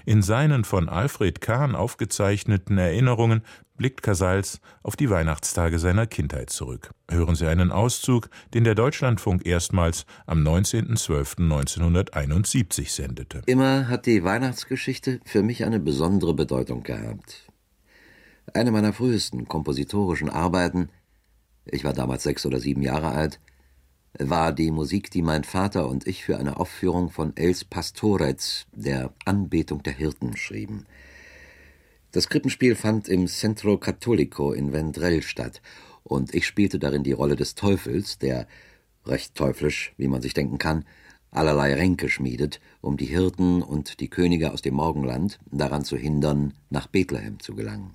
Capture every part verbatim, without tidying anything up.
In seinen von Alfred Kahn aufgezeichneten Erinnerungen blickt Casals auf die Weihnachtstage seiner Kindheit zurück. Hören Sie einen Auszug, den der Deutschlandfunk erstmals am neunzehnten zwölften neunzehnhunderteinundsiebzig sendete. Immer hat die Weihnachtsgeschichte für mich eine besondere Bedeutung gehabt. Eine meiner frühesten kompositorischen Arbeiten, ich war damals sechs oder sieben Jahre alt, war die Musik, die mein Vater und ich für eine Aufführung von Els Pastores, der Anbetung der Hirten, schrieben. Das Krippenspiel fand im Centro Cattolico in Vendrell statt, und ich spielte darin die Rolle des Teufels, der, recht teuflisch, wie man sich denken kann, allerlei Ränke schmiedet, um die Hirten und die Könige aus dem Morgenland daran zu hindern, nach Bethlehem zu gelangen.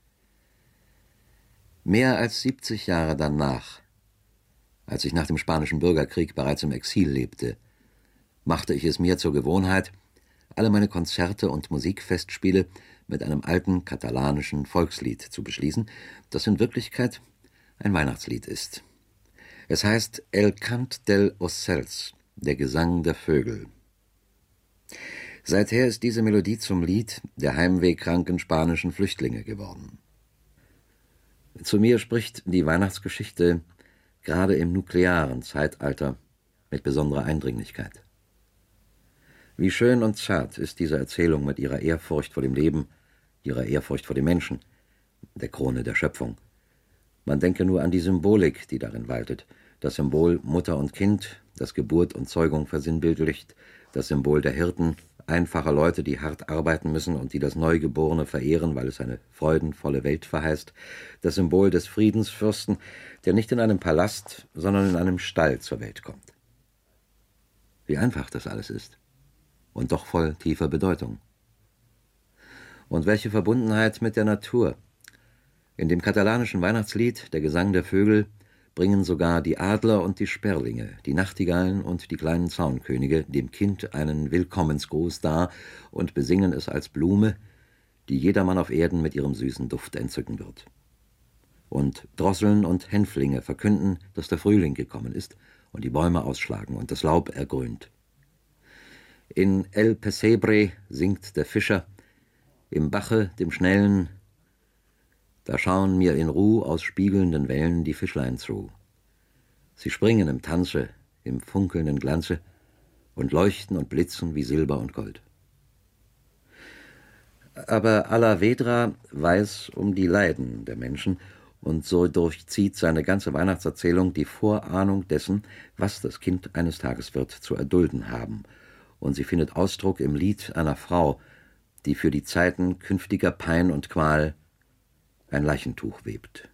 Mehr als siebzig Jahre danach, als ich nach dem Spanischen Bürgerkrieg bereits im Exil lebte, machte ich es mir zur Gewohnheit, alle meine Konzerte und Musikfestspiele mit einem alten katalanischen Volkslied zu beschließen, das in Wirklichkeit ein Weihnachtslied ist. Es heißt El Cant del Ocels, der Gesang der Vögel. Seither ist diese Melodie zum Lied der heimwehkranken spanischen Flüchtlinge geworden. Zu mir spricht die Weihnachtsgeschichte gerade im nuklearen Zeitalter mit besonderer Eindringlichkeit. Wie schön und zart ist diese Erzählung mit ihrer Ehrfurcht vor dem Leben, ihrer Ehrfurcht vor dem Menschen, der Krone der Schöpfung. Man denke nur an die Symbolik, die darin waltet. Das Symbol Mutter und Kind, das Geburt und Zeugung versinnbildlicht, das Symbol der Hirten, einfache Leute, die hart arbeiten müssen und die das Neugeborene verehren, weil es eine freudenvolle Welt verheißt, das Symbol des Friedensfürsten, der nicht in einem Palast, sondern in einem Stall zur Welt kommt. Wie einfach das alles ist. Und doch voll tiefer Bedeutung. Und welche Verbundenheit mit der Natur. In dem katalanischen Weihnachtslied, der Gesang der Vögel, bringen sogar die Adler und die Sperlinge, die Nachtigallen und die kleinen Zaunkönige dem Kind einen Willkommensgruß dar und besingen es als Blume, die jedermann auf Erden mit ihrem süßen Duft entzücken wird. Und Drosseln und Hänflinge verkünden, dass der Frühling gekommen ist und die Bäume ausschlagen und das Laub ergrünt. In El Pesebre singt der Fischer, im Bache, dem Schnellen, da schauen mir in Ruh aus spiegelnden Wellen die Fischlein zu. Sie springen im Tanze, im funkelnden Glanze und leuchten und blitzen wie Silber und Gold. Aber Alavedra weiß um die Leiden der Menschen, und so durchzieht seine ganze Weihnachtserzählung die Vorahnung dessen, was das Kind eines Tages wird zu erdulden haben, und sie findet Ausdruck im Lied einer Frau, die für die Zeiten künftiger Pein und Qual ein Leichentuch webt.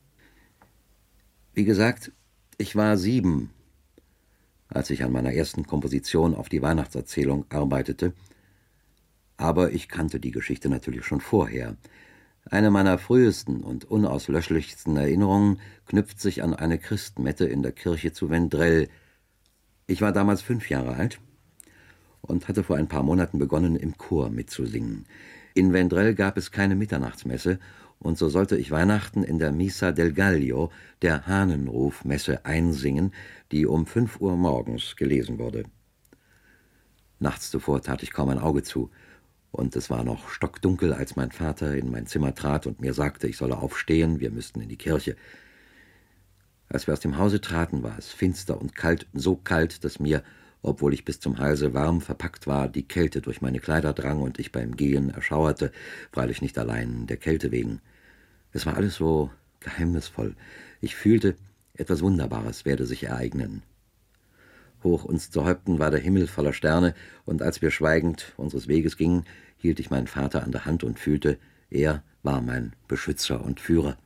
Wie gesagt, ich war sieben, als ich an meiner ersten Komposition auf die Weihnachtserzählung arbeitete, aber ich kannte die Geschichte natürlich schon vorher. Eine meiner frühesten und unauslöschlichsten Erinnerungen knüpft sich an eine Christmette in der Kirche zu Vendrell. Ich war damals fünf Jahre alt und hatte vor ein paar Monaten begonnen, im Chor mitzusingen. In Vendrell gab es keine Mitternachtsmesse, und so sollte ich Weihnachten in der Missa del Gallo, der Hahnenrufmesse, einsingen, die um fünf Uhr morgens gelesen wurde. Nachts zuvor tat ich kaum ein Auge zu, und es war noch stockdunkel, als mein Vater in mein Zimmer trat und mir sagte, ich solle aufstehen, wir müssten in die Kirche. Als wir aus dem Hause traten, war es finster und kalt, so kalt, dass mir, obwohl ich bis zum Halse warm verpackt war, die Kälte durch meine Kleider drang und ich beim Gehen erschauerte, freilich nicht allein der Kälte wegen. Es war alles so geheimnisvoll. Ich fühlte, etwas Wunderbares werde sich ereignen. Hoch uns zu Häupten war der Himmel voller Sterne, und als wir schweigend unseres Weges gingen, hielt ich meinen Vater an der Hand und fühlte, er war mein Beschützer und Führer.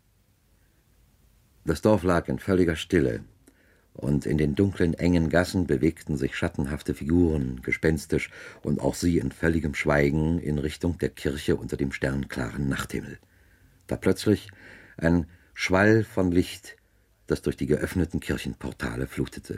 Das Dorf lag in völliger Stille, und in den dunklen, engen Gassen bewegten sich schattenhafte Figuren, gespenstisch, und auch sie in völligem Schweigen in Richtung der Kirche unter dem sternklaren Nachthimmel. Da plötzlich ein Schwall von Licht, das durch die geöffneten Kirchenportale flutete.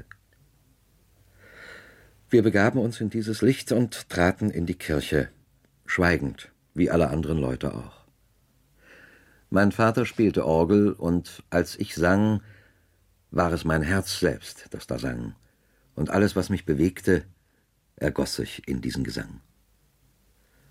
Wir begaben uns in dieses Licht und traten in die Kirche, schweigend, wie alle anderen Leute auch. Mein Vater spielte Orgel, und als ich sang, war es mein Herz selbst, das da sang, und alles, was mich bewegte, ergoss sich in diesen Gesang.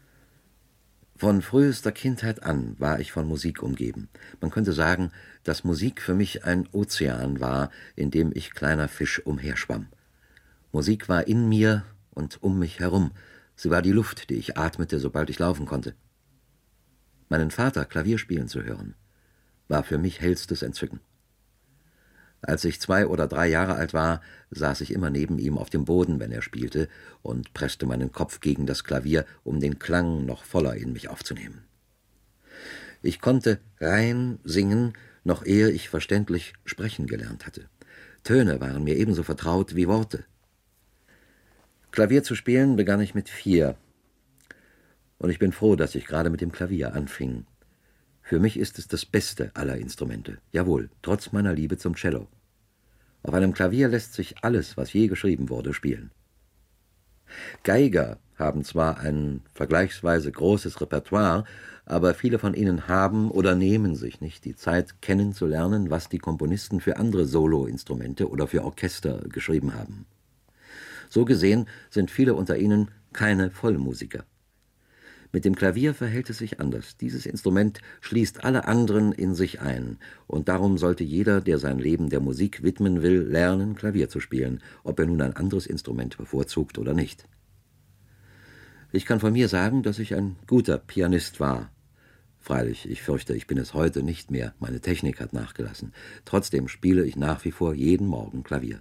Von frühester Kindheit an war ich von Musik umgeben. Man könnte sagen, dass Musik für mich ein Ozean war, in dem ich kleiner Fisch umherschwamm. Musik war in mir und um mich herum. Sie war die Luft, die ich atmete, sobald ich laufen konnte. Meinen Vater Klavier spielen zu hören, war für mich hellstes Entzücken. Als ich zwei oder drei Jahre alt war, saß ich immer neben ihm auf dem Boden, wenn er spielte, und presste meinen Kopf gegen das Klavier, um den Klang noch voller in mich aufzunehmen. Ich konnte rein singen, noch ehe ich verständlich sprechen gelernt hatte. Töne waren mir ebenso vertraut wie Worte. Klavier zu spielen begann ich mit vier. Und ich bin froh, dass ich gerade mit dem Klavier anfing. Für mich ist es das beste aller Instrumente. Jawohl, trotz meiner Liebe zum Cello. Auf einem Klavier lässt sich alles, was je geschrieben wurde, spielen. Geiger haben zwar ein vergleichsweise großes Repertoire, aber viele von ihnen haben oder nehmen sich nicht die Zeit, kennenzulernen, was die Komponisten für andere Soloinstrumente oder für Orchester geschrieben haben. So gesehen sind viele unter ihnen keine Vollmusiker. Mit dem Klavier verhält es sich anders. Dieses Instrument schließt alle anderen in sich ein, und darum sollte jeder, der sein Leben der Musik widmen will, lernen, Klavier zu spielen, ob er nun ein anderes Instrument bevorzugt oder nicht. Ich kann von mir sagen, dass ich ein guter Pianist war. Freilich, ich fürchte, ich bin es heute nicht mehr, meine Technik hat nachgelassen. Trotzdem spiele ich nach wie vor jeden Morgen Klavier.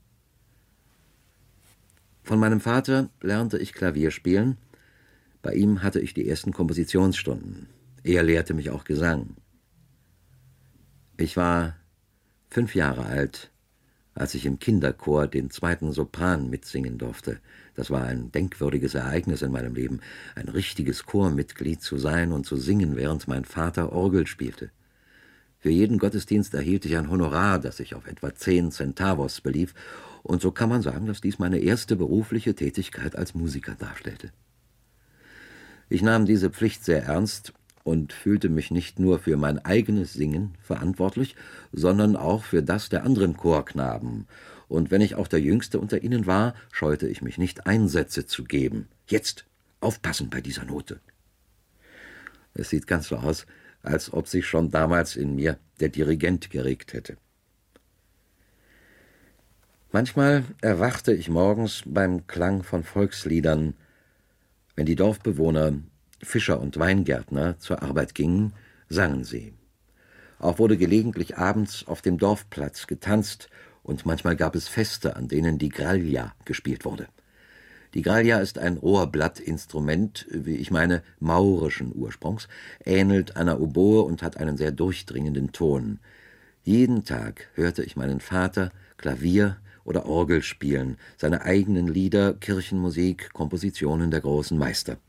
Von meinem Vater lernte ich Klavier spielen. Bei ihm hatte ich die ersten Kompositionsstunden. Er lehrte mich auch Gesang. Ich war fünf Jahre alt, als ich im Kinderchor den zweiten Sopran mitsingen durfte. Das war ein denkwürdiges Ereignis in meinem Leben, ein richtiges Chormitglied zu sein und zu singen, während mein Vater Orgel spielte. Für jeden Gottesdienst erhielt ich ein Honorar, das sich auf etwa zehn Centavos belief, und so kann man sagen, dass dies meine erste berufliche Tätigkeit als Musiker darstellte. Ich nahm diese Pflicht sehr ernst und fühlte mich nicht nur für mein eigenes Singen verantwortlich, sondern auch für das der anderen Chorknaben. Und wenn ich auch der Jüngste unter ihnen war, scheute ich mich nicht, Einsätze zu geben. Jetzt, aufpassen bei dieser Note. Es sieht ganz so aus, als ob sich schon damals in mir der Dirigent geregt hätte. Manchmal erwachte ich morgens beim Klang von Volksliedern. Wenn die Dorfbewohner, Fischer und Weingärtner zur Arbeit gingen, sangen sie. Auch wurde gelegentlich abends auf dem Dorfplatz getanzt und manchmal gab es Feste, an denen die Gralja gespielt wurde. Die Gralja ist ein Rohrblattinstrument, wie ich meine, maurischen Ursprungs, ähnelt einer Oboe und hat einen sehr durchdringenden Ton. Jeden Tag hörte ich meinen Vater Klavier oder Orgel spielen, seine eigenen Lieder, Kirchenmusik, Kompositionen der großen Meister.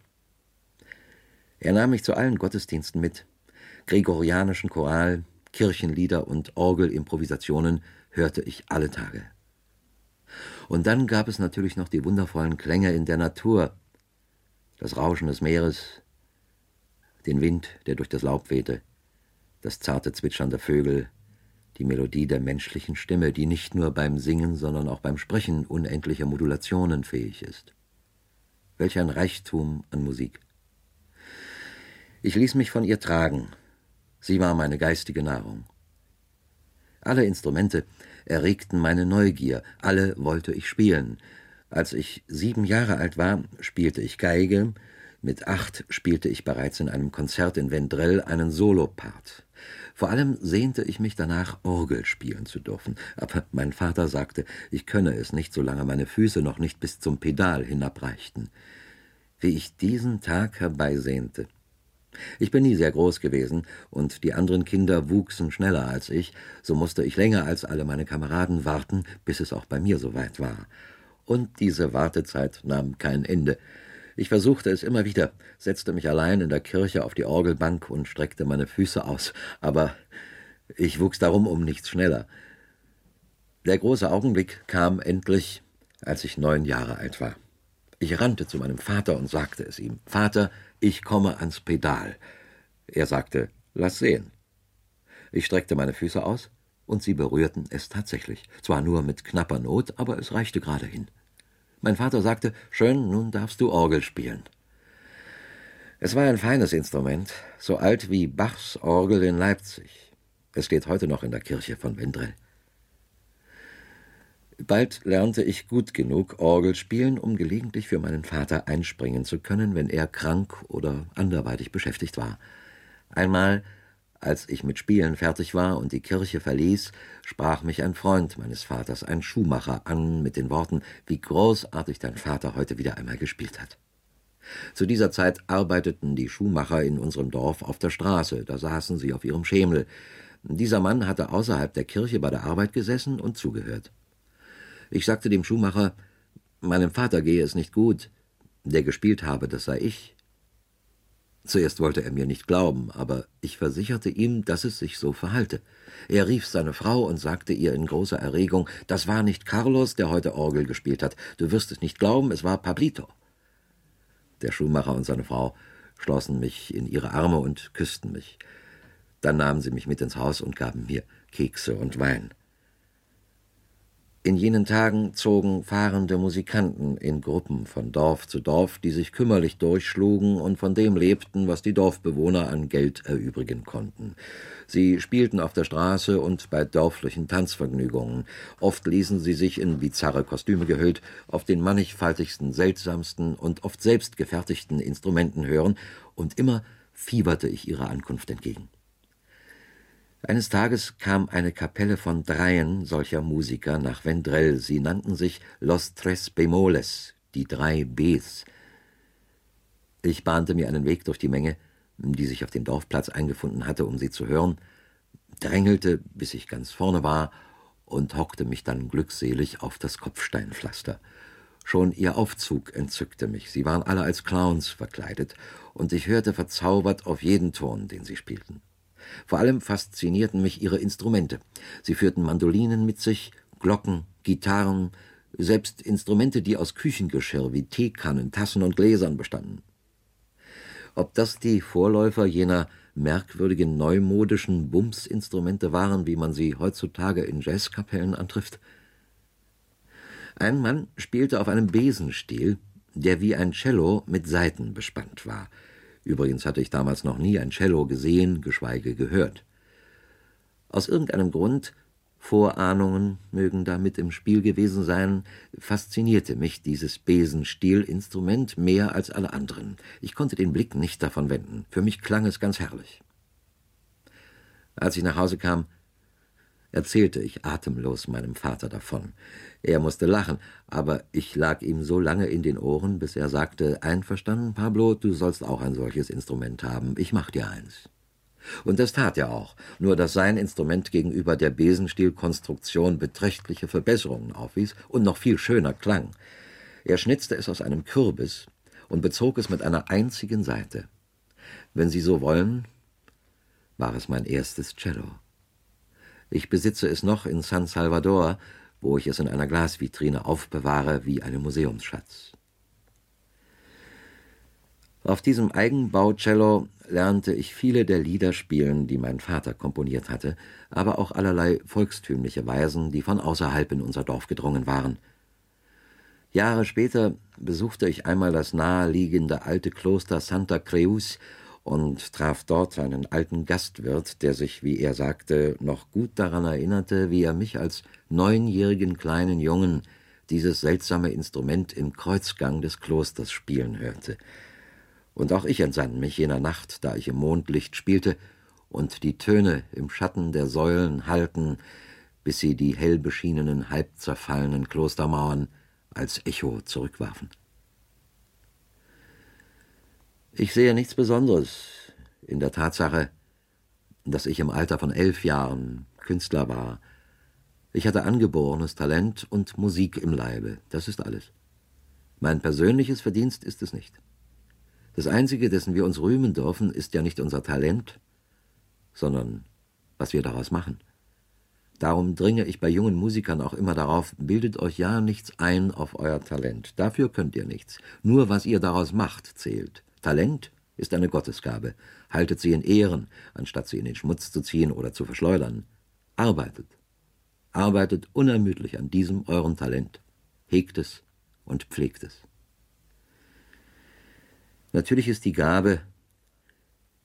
Er nahm mich zu allen Gottesdiensten mit. Gregorianischen Choral, Kirchenlieder und Orgelimprovisationen hörte ich alle Tage. Und dann gab es natürlich noch die wundervollen Klänge in der Natur, das Rauschen des Meeres, den Wind, der durch das Laub wehte, das zarte Zwitschern der Vögel, die Melodie der menschlichen Stimme, die nicht nur beim Singen, sondern auch beim Sprechen unendlicher Modulationen fähig ist. Welch ein Reichtum an Musik! Ich ließ mich von ihr tragen. Sie war meine geistige Nahrung. Alle Instrumente erregten meine Neugier, alle wollte ich spielen. Als ich sieben Jahre alt war, spielte ich Geige, mit acht spielte ich bereits in einem Konzert in Vendrell einen Solopart. Vor allem sehnte ich mich danach, Orgel spielen zu dürfen, aber mein Vater sagte, ich könne es nicht, solange meine Füße noch nicht bis zum Pedal hinabreichten. Wie ich diesen Tag herbeisehnte. Ich bin nie sehr groß gewesen, und die anderen Kinder wuchsen schneller als ich, so musste ich länger als alle meine Kameraden warten, bis es auch bei mir soweit war. Und diese Wartezeit nahm kein Ende. Ich versuchte es immer wieder, setzte mich allein in der Kirche auf die Orgelbank und streckte meine Füße aus, aber ich wuchs darum um nichts schneller. Der große Augenblick kam endlich, als ich neun Jahre alt war. Ich rannte zu meinem Vater und sagte es ihm. »Vater, ich komme ans Pedal.« Er sagte, »Lass sehen.« Ich streckte meine Füße aus, und sie berührten es tatsächlich. Zwar nur mit knapper Not, aber es reichte gerade hin. Mein Vater sagte, »Schön, nun darfst du Orgel spielen.« Es war ein feines Instrument, so alt wie Bachs Orgel in Leipzig. Es steht heute noch in der Kirche von Wendrell. Bald lernte ich gut genug Orgel spielen, um gelegentlich für meinen Vater einspringen zu können, wenn er krank oder anderweitig beschäftigt war. Einmal, als ich mit Spielen fertig war und die Kirche verließ, sprach mich ein Freund meines Vaters, ein Schuhmacher, an mit den Worten, wie großartig dein Vater heute wieder einmal gespielt hat. Zu dieser Zeit arbeiteten die Schuhmacher in unserem Dorf auf der Straße, da saßen sie auf ihrem Schemel. Dieser Mann hatte außerhalb der Kirche bei der Arbeit gesessen und zugehört. Ich sagte dem Schuhmacher, meinem Vater gehe es nicht gut, der gespielt habe, das sei ich. Zuerst wollte er mir nicht glauben, aber ich versicherte ihm, dass es sich so verhalte. Er rief seine Frau und sagte ihr in großer Erregung, das war nicht Carlos, der heute Orgel gespielt hat, du wirst es nicht glauben, es war Pablito. Der Schuhmacher und seine Frau schlossen mich in ihre Arme und küssten mich. Dann nahmen sie mich mit ins Haus und gaben mir Kekse und Wein. In jenen Tagen zogen fahrende Musikanten in Gruppen von Dorf zu Dorf, die sich kümmerlich durchschlugen und von dem lebten, was die Dorfbewohner an Geld erübrigen konnten. Sie spielten auf der Straße und bei dörflichen Tanzvergnügungen. Oft ließen sie sich in bizarre Kostüme gehüllt auf den mannigfaltigsten, seltsamsten und oft selbst gefertigten Instrumenten hören, und immer fieberte ich ihrer Ankunft entgegen. Eines Tages kam eine Kapelle von dreien solcher Musiker nach Wendrell. Sie nannten sich Los Tres Bemoles, die drei Bs. Ich bahnte mir einen Weg durch die Menge, die sich auf dem Dorfplatz eingefunden hatte, um sie zu hören, drängelte, bis ich ganz vorne war, und hockte mich dann glückselig auf das Kopfsteinpflaster. Schon ihr Aufzug entzückte mich. Sie waren alle als Clowns verkleidet, und ich hörte verzaubert auf jeden Ton, den sie spielten. Vor allem faszinierten mich ihre Instrumente. Sie führten Mandolinen mit sich, Glocken, Gitarren, selbst Instrumente, die aus Küchengeschirr wie Teekannen, Tassen und Gläsern bestanden. Ob das die Vorläufer jener merkwürdigen neumodischen Bumsinstrumente waren, wie man sie heutzutage in Jazzkapellen antrifft? Ein Mann spielte auf einem Besenstiel, der wie ein Cello mit Saiten bespannt war. Übrigens hatte ich damals noch nie ein Cello gesehen, geschweige gehört. Aus irgendeinem Grund, Vorahnungen mögen da mit im Spiel gewesen sein, faszinierte mich dieses Besenstielinstrument mehr als alle anderen. Ich konnte den Blick nicht davon wenden. Für mich klang es ganz herrlich. Als ich nach Hause kam, erzählte ich atemlos meinem Vater davon. Er musste lachen, aber ich lag ihm so lange in den Ohren, bis er sagte, einverstanden, Pablo, du sollst auch ein solches Instrument haben, ich mach dir eins. Und das tat er auch, nur dass sein Instrument gegenüber der Besenstielkonstruktion beträchtliche Verbesserungen aufwies und noch viel schöner klang. Er schnitzte es aus einem Kürbis und bezog es mit einer einzigen Saite. Wenn Sie so wollen, war es mein erstes Cello. Ich besitze es noch in San Salvador, wo ich es in einer Glasvitrine aufbewahre wie einen Museumsschatz. Auf diesem Eigenbau-Cello lernte ich viele der Lieder spielen, die mein Vater komponiert hatte, aber auch allerlei volkstümliche Weisen, die von außerhalb in unser Dorf gedrungen waren. Jahre später besuchte ich einmal das naheliegende alte Kloster Santa Cruz und traf dort einen alten Gastwirt, der sich, wie er sagte, noch gut daran erinnerte, wie er mich als neunjährigen kleinen Jungen dieses seltsame Instrument im Kreuzgang des Klosters spielen hörte. Und auch ich entsann mich jener Nacht, da ich im Mondlicht spielte und die Töne im Schatten der Säulen hallten, bis sie die hell beschienenen, halb zerfallenen Klostermauern als Echo zurückwarfen. Ich sehe nichts Besonderes in der Tatsache, dass ich im Alter von elf Jahren Künstler war. Ich hatte angeborenes Talent und Musik im Leibe, das ist alles. Mein persönliches Verdienst ist es nicht. Das Einzige, dessen wir uns rühmen dürfen, ist ja nicht unser Talent, sondern was wir daraus machen. Darum dringe ich bei jungen Musikern auch immer darauf, bildet euch ja nichts ein auf euer Talent. Dafür könnt ihr nichts. Nur was ihr daraus macht, zählt. Talent ist eine Gottesgabe. Haltet sie in Ehren, anstatt sie in den Schmutz zu ziehen oder zu verschleudern. Arbeitet. Arbeitet unermüdlich an diesem euren Talent. Hegt es und pflegt es. Natürlich ist die Gabe,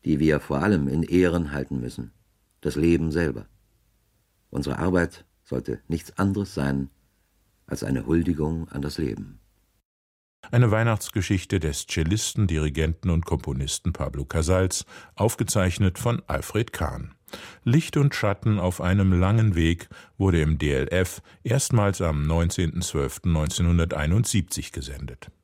die wir vor allem in Ehren halten müssen, das Leben selber. Unsere Arbeit sollte nichts anderes sein als eine Huldigung an das Leben. Eine Weihnachtsgeschichte des Cellisten, Dirigenten und Komponisten Pablo Casals, aufgezeichnet von Alfred Kahn. Licht und Schatten auf einem langen Weg wurde im D L F erstmals am neunzehnten zwölften neunzehnhunderteinundsiebzig gesendet.